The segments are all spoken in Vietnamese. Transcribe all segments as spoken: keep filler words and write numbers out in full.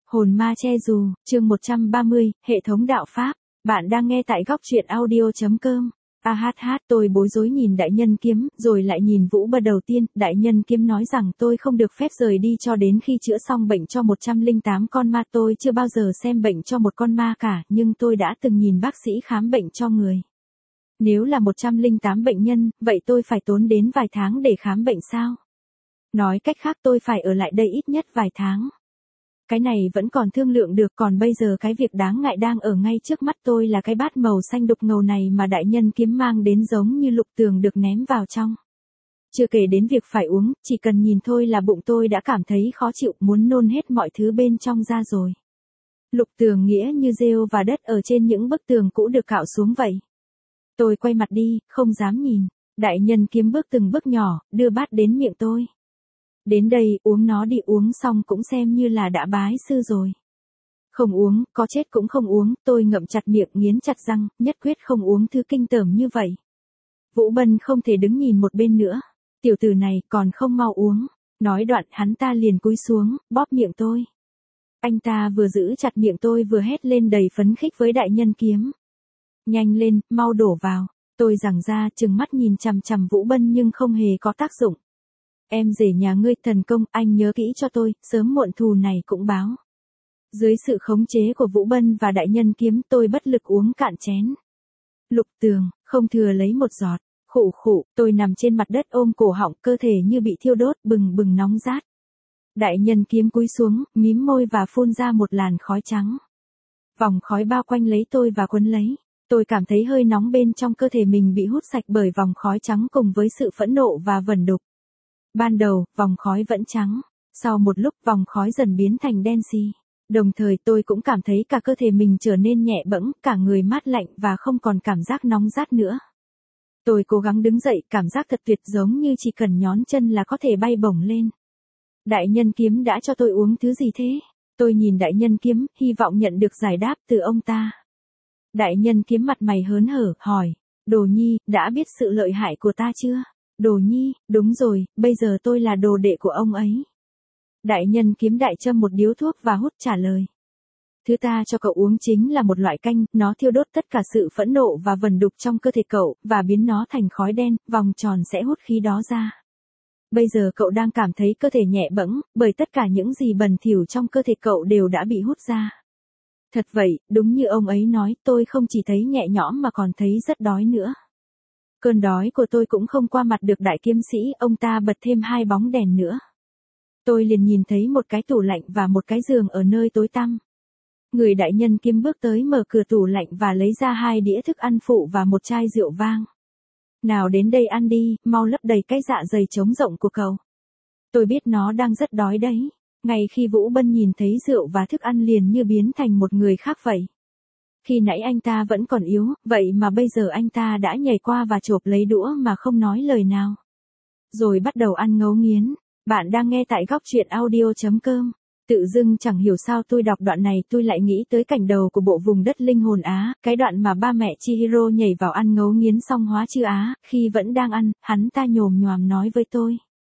Hồn ma che dù, chương một trăm ba mươi, hệ thống đạo pháp. Bạn đang nghe tại góc truyện audio.com. A hát hát, tôi bối rối nhìn đại nhân kiếm, rồi lại nhìn Vũ Bân đầu tiên. Đại nhân kiếm nói rằng tôi không được phép rời đi cho đến khi chữa xong bệnh cho một trăm lẻ tám con ma. Tôi chưa bao giờ xem bệnh cho một con ma cả, nhưng tôi đã từng nhìn bác sĩ khám bệnh cho người. Nếu là một trăm lẻ tám bệnh nhân, vậy tôi phải tốn đến vài tháng để khám bệnh sao? Nói cách khác tôi phải ở lại đây ít nhất vài tháng. Cái này vẫn còn thương lượng được, còn bây giờ cái việc đáng ngại đang ở ngay trước mắt tôi là cái bát màu xanh đục ngầu này mà đại nhân kiếm mang đến giống như lục tường được ném vào trong. Chưa kể đến việc phải uống, chỉ cần nhìn thôi là bụng tôi đã cảm thấy khó chịu, muốn nôn hết mọi thứ bên trong ra rồi. Lục tường nghĩa như rêu và đất ở trên những bức tường cũ được cạo xuống vậy. Tôi quay mặt đi, không dám nhìn. Đại nhân kiếm bước từng bước nhỏ, đưa bát đến miệng tôi. Đến đây, uống nó đi, uống xong cũng xem như là đã bái sư rồi. Không uống, có chết cũng không uống, tôi ngậm chặt miệng nghiến chặt răng, nhất quyết không uống thứ kinh tởm như vậy. Vũ Bân không thể đứng nhìn một bên nữa. Tiểu tử này còn không mau uống. Nói đoạn hắn ta liền cúi xuống, bóp miệng tôi. Anh ta vừa giữ chặt miệng tôi vừa hét lên đầy phấn khích với đại nhân kiếm. Nhanh lên, mau đổ vào. Tôi giằng ra trừng mắt nhìn chằm chằm Vũ Bân nhưng không hề có tác dụng. Em rể nhà ngươi thần công, anh nhớ kỹ cho tôi, sớm muộn thù này cũng báo. Dưới sự khống chế của Vũ Bân và đại nhân kiếm tôi bất lực uống cạn chén. Lục tường, không thừa lấy một giọt, khụ khụ, tôi nằm trên mặt đất ôm cổ họng, cơ thể như bị thiêu đốt, bừng bừng nóng rát. Đại nhân kiếm cúi xuống, mím môi và phun ra một làn khói trắng. Vòng khói bao quanh lấy tôi và quấn lấy. Tôi cảm thấy hơi nóng bên trong cơ thể mình bị hút sạch bởi vòng khói trắng cùng với sự phẫn nộ và vẩn đục. Ban đầu, vòng khói vẫn trắng. Sau một lúc vòng khói dần biến thành đen xì. Đồng thời tôi cũng cảm thấy cả cơ thể mình trở nên nhẹ bẫng, cả người mát lạnh và không còn cảm giác nóng rát nữa. Tôi cố gắng đứng dậy, cảm giác thật tuyệt, giống như chỉ cần nhón chân là có thể bay bổng lên. Đại nhân kiếm đã cho tôi uống thứ gì thế? Tôi nhìn đại nhân kiếm, hy vọng nhận được giải đáp từ ông ta. Đại nhân kiếm mặt mày hớn hở, hỏi, Đồ Nhi, đã biết sự lợi hại của ta chưa? Đồ Nhi, đúng rồi, bây giờ tôi là đồ đệ của ông ấy. Đại nhân kiếm đại châm một điếu thuốc và hút trả lời. Thứ ta cho cậu uống chính là một loại canh, nó thiêu đốt tất cả sự phẫn nộ và vẩn đục trong cơ thể cậu, và biến nó thành khói đen, vòng tròn sẽ hút khí đó ra. Bây giờ cậu đang cảm thấy cơ thể nhẹ bẫng, bởi tất cả những gì bẩn thỉu trong cơ thể cậu đều đã bị hút ra. Thật vậy, đúng như ông ấy nói, tôi không chỉ thấy nhẹ nhõm mà còn thấy rất đói nữa. Cơn đói của tôi cũng không qua mặt được đại kiếm sĩ, ông ta bật thêm hai bóng đèn nữa. Tôi liền nhìn thấy một cái tủ lạnh và một cái giường ở nơi tối tăm. Người đại nhân kiếm bước tới mở cửa tủ lạnh và lấy ra hai đĩa thức ăn phụ và một chai rượu vang. Nào đến đây ăn đi, mau lấp đầy cái dạ dày trống rộng của cậu. Tôi biết nó đang rất đói đấy. Ngay khi Vũ Bân nhìn thấy rượu và thức ăn liền như biến thành một người khác vậy. Khi nãy anh ta vẫn còn yếu, vậy mà bây giờ anh ta đã nhảy qua và chộp lấy đũa mà không nói lời nào. Rồi bắt đầu ăn ngấu nghiến. Bạn đang nghe tại góc truyện audio.com. Tự dưng chẳng hiểu sao tôi đọc đoạn này tôi lại nghĩ tới cảnh đầu của bộ vùng đất linh hồn Á, cái đoạn mà ba mẹ Chihiro nhảy vào ăn ngấu nghiến xong hóa chư Á, khi vẫn đang ăn, hắn ta nhồm nhoàm nói với tôi.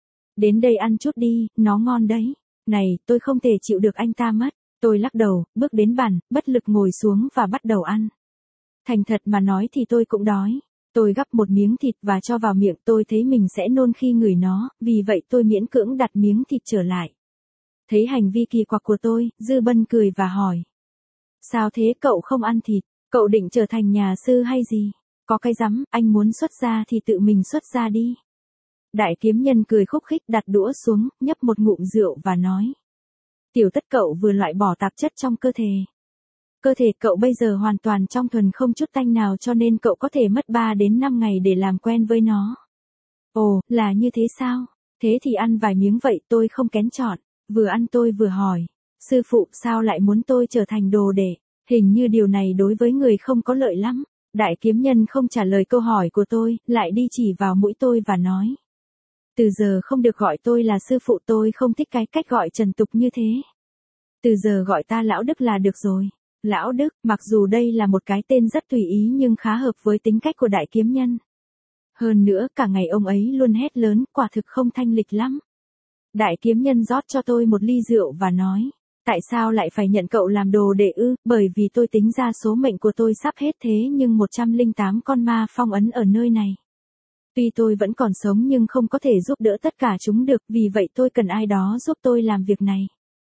Đến đây ăn chút đi, nó ngon đấy. Này, tôi không thể chịu được anh ta mất. Tôi lắc đầu, bước đến bàn, bất lực ngồi xuống và bắt đầu ăn. Thành thật mà nói thì tôi cũng đói. Tôi gắp một miếng thịt và cho vào miệng, tôi thấy mình sẽ nôn khi ngửi nó, vì vậy tôi miễn cưỡng đặt miếng thịt trở lại. Thấy hành vi kỳ quặc của tôi, Dư Bân cười và hỏi. Sao thế, cậu không ăn thịt? Cậu định trở thành nhà sư hay gì? Có cái rắm, anh muốn xuất gia thì tự mình xuất gia đi. Đại kiếm nhân cười khúc khích, đặt đũa xuống, nhấp một ngụm rượu và nói. Tiểu Tất, cậu vừa loại bỏ tạp chất trong cơ thể. Cơ thể cậu bây giờ hoàn toàn trong thuần không chút tanh nào, cho nên cậu có thể mất ba đến năm ngày để làm quen với nó. Ồ, là như thế sao? Thế thì ăn vài miếng vậy, tôi không kén chọn. Vừa ăn tôi vừa hỏi. Sư phụ sao lại muốn tôi trở thành đồ đệ? Hình như điều này đối với người không có lợi lắm. Đại kiếm nhân không trả lời câu hỏi của tôi, lại đi chỉ vào mũi tôi và nói. Từ giờ không được gọi tôi là sư phụ, tôi không thích cái cách gọi trần tục như thế. Từ giờ gọi ta Lão Đức là được rồi. Lão Đức, mặc dù đây là một cái tên rất tùy ý nhưng khá hợp với tính cách của đại kiếm nhân. Hơn nữa cả ngày ông ấy luôn hét lớn, quả thực không thanh lịch lắm. Đại kiếm nhân rót cho tôi một ly rượu và nói. Tại sao lại phải nhận cậu làm đồ đệ ư? Bởi vì tôi tính ra số mệnh của tôi sắp hết thế nhưng một trăm linh tám con ma phong ấn ở nơi này. Tuy tôi vẫn còn sống nhưng không có thể giúp đỡ tất cả chúng được, vì vậy tôi cần ai đó giúp tôi làm việc này.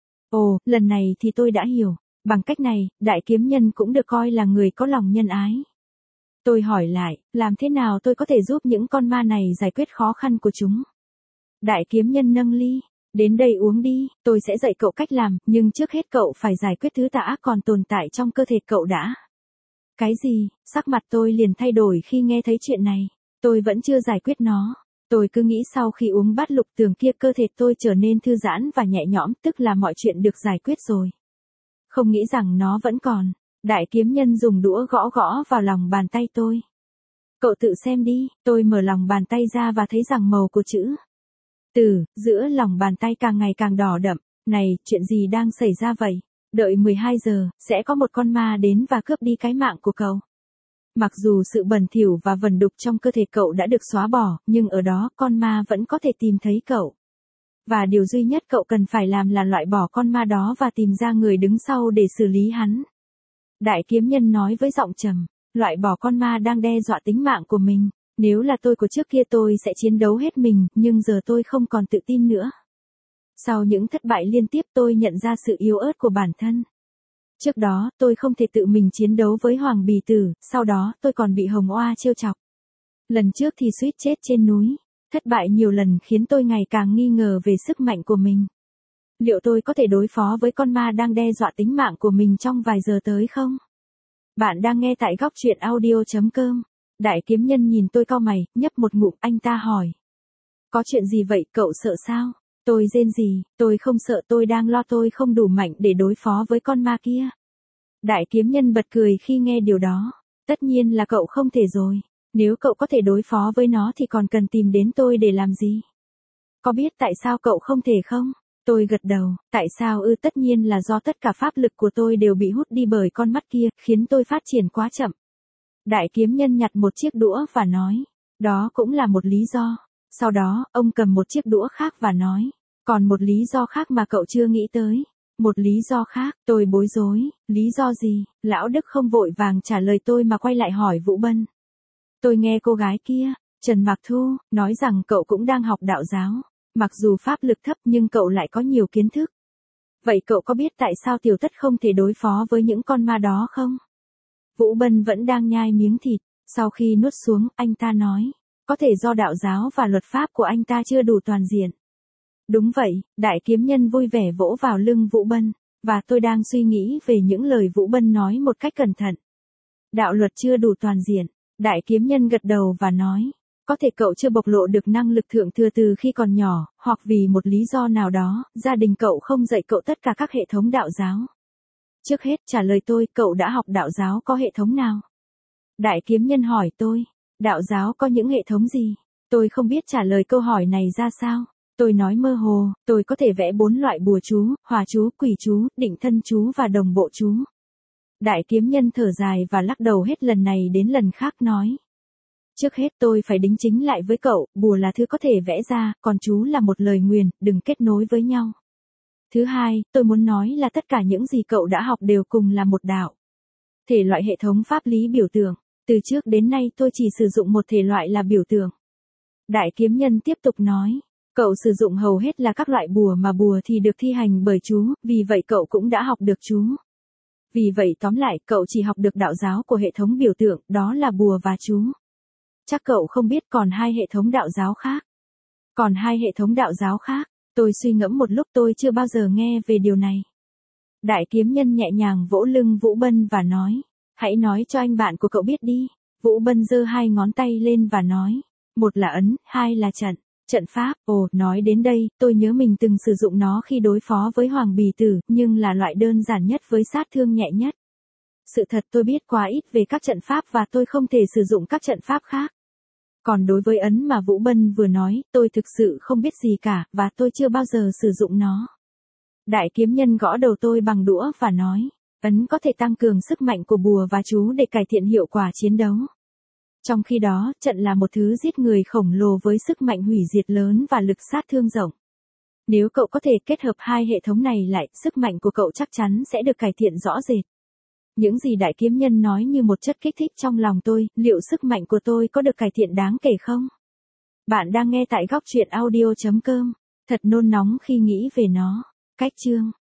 Ồ, lần này thì tôi đã hiểu. Bằng cách này, đại kiếm nhân cũng được coi là người có lòng nhân ái. Tôi hỏi lại, làm thế nào tôi có thể giúp những con ma này giải quyết khó khăn của chúng? Đại kiếm nhân nâng ly. Đến đây uống đi, tôi sẽ dạy cậu cách làm, nhưng trước hết cậu phải giải quyết thứ tà ác còn tồn tại trong cơ thể cậu đã. Cái gì? Sắc mặt tôi liền thay đổi khi nghe thấy chuyện này. Tôi vẫn chưa giải quyết nó. Tôi cứ nghĩ sau khi uống bát lục tường kia cơ thể tôi trở nên thư giãn và nhẹ nhõm, tức là mọi chuyện được giải quyết rồi. Không nghĩ rằng nó vẫn còn. Đại kiếm nhân dùng đũa gõ gõ vào lòng bàn tay tôi. Cậu tự xem đi, tôi mở lòng bàn tay ra và thấy rằng màu của chữ từ giữa lòng bàn tay càng ngày càng đỏ đậm. Này, chuyện gì đang xảy ra vậy? Đợi mười hai giờ, sẽ có một con ma đến và cướp đi cái mạng của cậu. Mặc dù sự bẩn thỉu và vẩn đục trong cơ thể cậu đã được xóa bỏ, nhưng ở đó con ma vẫn có thể tìm thấy cậu. Và điều duy nhất cậu cần phải làm là loại bỏ con ma đó và tìm ra người đứng sau để xử lý hắn. Đại kiếm nhân nói với giọng trầm, loại bỏ con ma đang đe dọa tính mạng của mình. Nếu là tôi của trước kia tôi sẽ chiến đấu hết mình, nhưng giờ tôi không còn tự tin nữa. Sau những thất bại liên tiếp tôi nhận ra sự yếu ớt của bản thân. Trước đó, tôi không thể tự mình chiến đấu với Hoàng Bì Tử, sau đó tôi còn bị Hồng Oa trêu chọc. Lần trước thì suýt chết trên núi. Thất bại nhiều lần khiến tôi ngày càng nghi ngờ về sức mạnh của mình. Liệu tôi có thể đối phó với con ma đang đe dọa tính mạng của mình trong vài giờ tới không? Bạn đang nghe tại góc truyện audio chấm com. Đại kiếm nhân nhìn tôi cau mày, nhấp một ngụm, anh ta hỏi. Có chuyện gì vậy, cậu sợ sao? Tôi rên rỉ, tôi không sợ, tôi đang lo tôi không đủ mạnh để đối phó với con ma kia. Đại kiếm nhân bật cười khi nghe điều đó. Tất nhiên là cậu không thể rồi. Nếu cậu có thể đối phó với nó thì còn cần tìm đến tôi để làm gì? Có biết tại sao cậu không thể không? Tôi gật đầu, tại sao ư? Tất nhiên là do tất cả pháp lực của tôi đều bị hút đi bởi con mắt kia, khiến tôi phát triển quá chậm. Đại kiếm nhân nhặt một chiếc đũa và nói, đó cũng là một lý do. Sau đó, ông cầm một chiếc đũa khác và nói, còn một lý do khác mà cậu chưa nghĩ tới. Một lý do khác, tôi bối rối, lý do gì? Lão Đức không vội vàng trả lời tôi mà quay lại hỏi Vũ Bân. Tôi nghe cô gái kia, Trần Mạc Thu, nói rằng cậu cũng đang học đạo giáo. Mặc dù pháp lực thấp nhưng cậu lại có nhiều kiến thức. Vậy cậu có biết tại sao Tiểu Tất không thể đối phó với những con ma đó không? Vũ Bân vẫn đang nhai miếng thịt, sau khi nuốt xuống, anh ta nói, có thể do đạo giáo và luật pháp của anh ta chưa đủ toàn diện. Đúng vậy, đại kiếm nhân vui vẻ vỗ vào lưng Vũ Bân, và tôi đang suy nghĩ về những lời Vũ Bân nói một cách cẩn thận. Đạo luật chưa đủ toàn diện, đại kiếm nhân gật đầu và nói, có thể cậu chưa bộc lộ được năng lực thượng thừa từ khi còn nhỏ, hoặc vì một lý do nào đó, gia đình cậu không dạy cậu tất cả các hệ thống đạo giáo. Trước hết trả lời tôi, cậu đã học đạo giáo có hệ thống nào? Đại kiếm nhân hỏi tôi, đạo giáo có những hệ thống gì? Tôi không biết trả lời câu hỏi này ra sao. Tôi nói mơ hồ, tôi có thể vẽ bốn loại bùa chú, hòa chú, quỷ chú, định thân chú và đồng bộ chú. Đại kiếm nhân thở dài và lắc đầu hết lần này đến lần khác nói. Trước hết tôi phải đính chính lại với cậu, bùa là thứ có thể vẽ ra, còn chú là một lời nguyền, đừng kết nối với nhau. Thứ hai, tôi muốn nói là tất cả những gì cậu đã học đều cùng là một đạo. Thể loại hệ thống pháp lý biểu tượng. Từ trước đến nay tôi chỉ sử dụng một thể loại là biểu tượng. Đại kiếm nhân tiếp tục nói. Cậu sử dụng hầu hết là các loại bùa mà bùa thì được thi hành bởi chú, vì vậy cậu cũng đã học được chú. Vì vậy tóm lại, cậu chỉ học được đạo giáo của hệ thống biểu tượng, đó là bùa và chú. Chắc cậu không biết còn hai hệ thống đạo giáo khác. Còn hai hệ thống đạo giáo khác, tôi suy ngẫm một lúc, tôi chưa bao giờ nghe về điều này. Đại kiếm nhân nhẹ nhàng vỗ lưng Vũ Bân và nói, hãy nói cho anh bạn của cậu biết đi. Vũ Bân giơ hai ngón tay lên và nói, một là ấn, hai là trận. Trận pháp, ồ, nói đến đây, tôi nhớ mình từng sử dụng nó khi đối phó với Hoàng Bì Tử, nhưng là loại đơn giản nhất với sát thương nhẹ nhất. Sự thật tôi biết quá ít về các trận pháp và tôi không thể sử dụng các trận pháp khác. Còn đối với ấn mà Vũ Bân vừa nói, tôi thực sự không biết gì cả, và tôi chưa bao giờ sử dụng nó. Đại kiếm nhân gõ đầu tôi bằng đũa và nói, ấn có thể tăng cường sức mạnh của bùa và chú để cải thiện hiệu quả chiến đấu. Trong khi đó, trận là một thứ giết người khổng lồ với sức mạnh hủy diệt lớn và lực sát thương rộng. Nếu cậu có thể kết hợp hai hệ thống này lại, sức mạnh của cậu chắc chắn sẽ được cải thiện rõ rệt. Những gì đại kiếm nhân nói như một chất kích thích trong lòng tôi, liệu sức mạnh của tôi có được cải thiện đáng kể không? Bạn đang nghe tại góc truyện audio chấm com. Thật nôn nóng khi nghĩ về nó. Cách chương